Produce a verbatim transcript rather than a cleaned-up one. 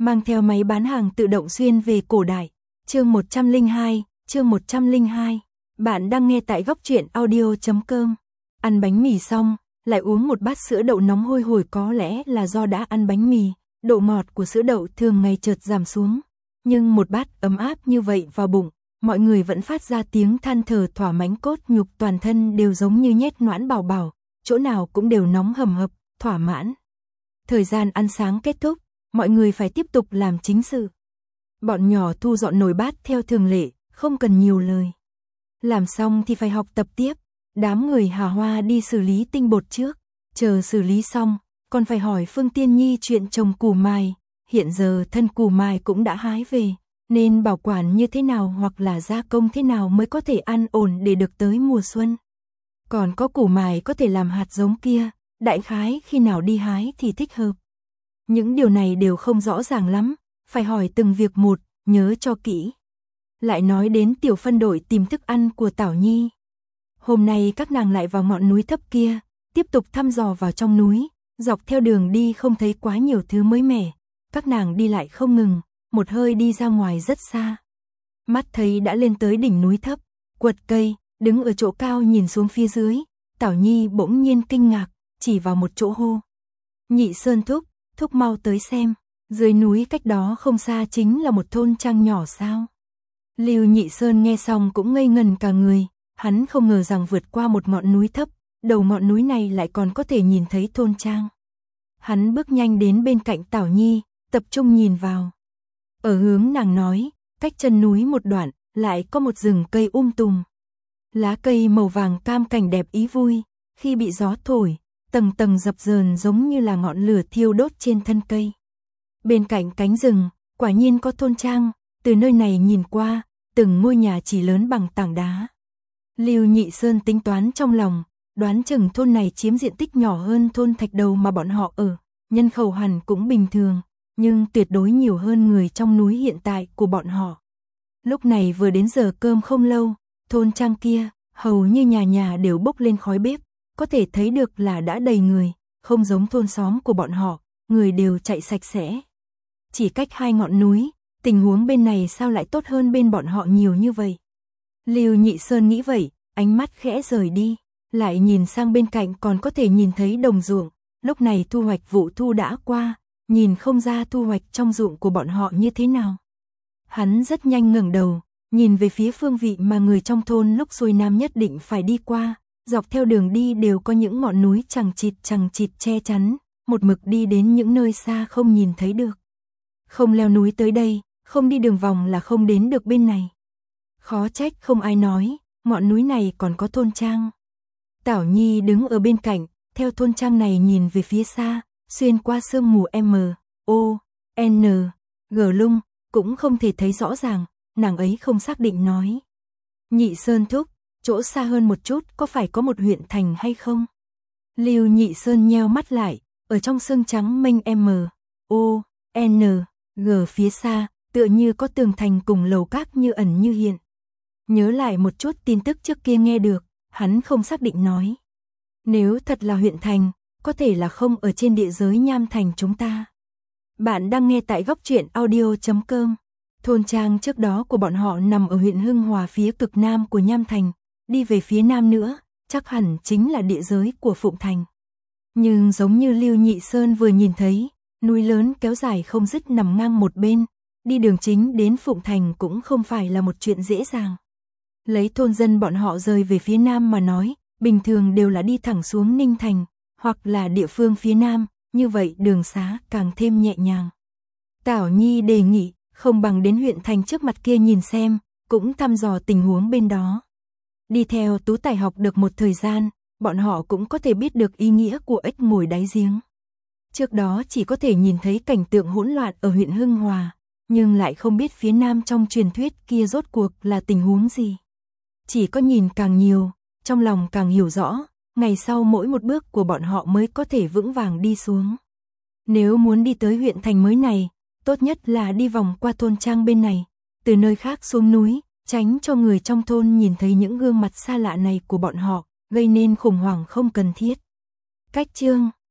mang theo máy bán hàng tự động xuyên về cổ đại. Chương một trăm lẻ hai, chương một trăm lẻ hai. Bạn đang nghe tại góc truyện audio chấm com. Ăn bánh mì xong, lại uống một bát sữa đậu nóng hôi hổi, có lẽ là do đã ăn bánh mì, độ ngọt của sữa đậu thường ngày chợt giảm xuống. Nhưng một bát ấm áp như vậy vào bụng, mọi người vẫn phát ra tiếng than thở thỏa mãn, cốt nhục toàn thân đều giống như nhét noãn bảo bảo, chỗ nào cũng đều nóng hầm hập, thỏa mãn. Thời gian ăn sáng kết thúc, mọi người phải tiếp tục làm chính sự. Bọn nhỏ thu dọn nồi bát theo thường lệ, không cần nhiều lời. Làm xong thì phải học tập tiếp. Đám người Hà Hoa đi xử lý tinh bột trước, chờ xử lý xong, còn phải hỏi Phương Tiên Nhi chuyện trồng củ mài. Hiện giờ thân củ mài cũng đã hái về, nên bảo quản như thế nào hoặc là gia công thế nào mới có thể ăn ổn để được tới mùa xuân. Còn có củ mài có thể làm hạt giống kia, đại khái khi nào đi hái thì thích hợp. Những điều này đều không rõ ràng lắm, phải hỏi từng việc một, nhớ cho kỹ. Lại nói đến tiểu phân đội tìm thức ăn của Tảo Nhi. Hôm nay các nàng lại vào ngọn núi thấp kia, tiếp tục thăm dò vào trong núi, dọc theo đường đi không thấy quá nhiều thứ mới mẻ. Các nàng đi lại không ngừng, một hơi đi ra ngoài rất xa. Mắt thấy đã lên tới đỉnh núi thấp, quật cây, đứng ở chỗ cao nhìn xuống phía dưới, Tảo Nhi bỗng nhiên kinh ngạc, chỉ vào một chỗ hô. Nhị Sơn thúc, thúc mau tới xem, dưới núi cách đó không xa chính là một thôn trang nhỏ sao. Lưu Nhị Sơn nghe xong cũng ngây ngần cả người, hắn không ngờ rằng vượt qua một ngọn núi thấp, đầu ngọn núi này lại còn có thể nhìn thấy thôn trang. Hắn bước nhanh đến bên cạnh Tảo Nhi, tập trung nhìn vào. Ở hướng nàng nói, cách chân núi một đoạn, lại có một rừng cây um tùm. Lá cây màu vàng cam cảnh đẹp ý vui, khi bị gió thổi, tầng tầng dập dờn giống như là ngọn lửa thiêu đốt trên thân cây. Bên cạnh cánh rừng, quả nhiên có thôn trang, từ nơi này nhìn qua, từng ngôi nhà chỉ lớn bằng tảng đá. Lưu Nhị Sơn tính toán trong lòng, đoán chừng thôn này chiếm diện tích nhỏ hơn thôn Thạch Đầu mà bọn họ ở, nhân khẩu hẳn cũng bình thường, nhưng tuyệt đối nhiều hơn người trong núi hiện tại của bọn họ. Lúc này vừa đến giờ cơm không lâu, thôn trang kia, hầu như nhà nhà đều bốc lên khói bếp, có thể thấy được là đã đầy người, không giống thôn xóm của bọn họ, người đều chạy sạch sẽ. Chỉ cách hai ngọn núi, tình huống bên này sao lại tốt hơn bên bọn họ nhiều như vậy? Lưu Nhị Sơn nghĩ vậy, ánh mắt khẽ rời đi, lại nhìn sang bên cạnh còn có thể nhìn thấy đồng ruộng, lúc này thu hoạch vụ thu đã qua, nhìn không ra thu hoạch trong ruộng của bọn họ như thế nào. Hắn rất nhanh ngẩng đầu, nhìn về phía phương vị mà người trong thôn lúc xuôi nam nhất định phải đi qua, dọc theo đường đi đều có những ngọn núi chằng chịt chằng chịt che chắn, một mực đi đến những nơi xa không nhìn thấy được. Không leo núi tới đây, không đi đường vòng là không đến được bên này. Khó trách không ai nói, ngọn núi này còn có thôn trang. Tảo Nhi đứng ở bên cạnh, theo thôn trang này nhìn về phía xa, xuyên qua sương mù M, O, N, G lung, cũng không thể thấy rõ ràng, nàng ấy không xác định nói. Nhị Sơn thúc, chỗ xa hơn một chút có phải có một huyện thành hay không? Lưu Nhị Sơn nheo mắt lại, ở trong sương trắng mênh M, O, N, G phía xa, tựa như có tường thành cùng lầu các như ẩn như hiện. Nhớ lại một chút tin tức trước kia nghe được, hắn không xác định nói. Nếu thật là huyện thành, có thể là không ở trên địa giới Nham Thành chúng ta. Bạn đang nghe tại góc truyện audio chấm com. Thôn trang trước đó của bọn họ nằm ở huyện Hưng Hòa phía cực nam của Nham Thành, đi về phía nam nữa, chắc hẳn chính là địa giới của Phụng Thành. Nhưng giống như Lưu Nhị Sơn vừa nhìn thấy, núi lớn kéo dài không dứt nằm ngang một bên, đi đường chính đến Phụng Thành cũng không phải là một chuyện dễ dàng. Lấy thôn dân bọn họ rời về phía nam mà nói, bình thường đều là đi thẳng xuống Ninh Thành, hoặc là địa phương phía nam, như vậy đường xá càng thêm nhẹ nhàng. Tảo Nhi đề nghị, không bằng đến huyện thành trước mặt kia nhìn xem, cũng thăm dò tình huống bên đó. Đi theo Tú Tài học được một thời gian, bọn họ cũng có thể biết được ý nghĩa của ếch ngồi đáy giếng. Trước đó chỉ có thể nhìn thấy cảnh tượng hỗn loạn ở huyện Hưng Hòa, nhưng lại không biết phía nam trong truyền thuyết kia rốt cuộc là tình huống gì. Chỉ có nhìn càng nhiều, trong lòng càng hiểu rõ, ngày sau mỗi một bước của bọn họ mới có thể vững vàng đi xuống. Nếu muốn đi tới huyện thành mới này, tốt nhất là đi vòng qua thôn trang bên này, từ nơi khác xuống núi, tránh cho người trong thôn nhìn thấy những gương mặt xa lạ này của bọn họ, gây nên khủng hoảng không cần thiết. Cách chương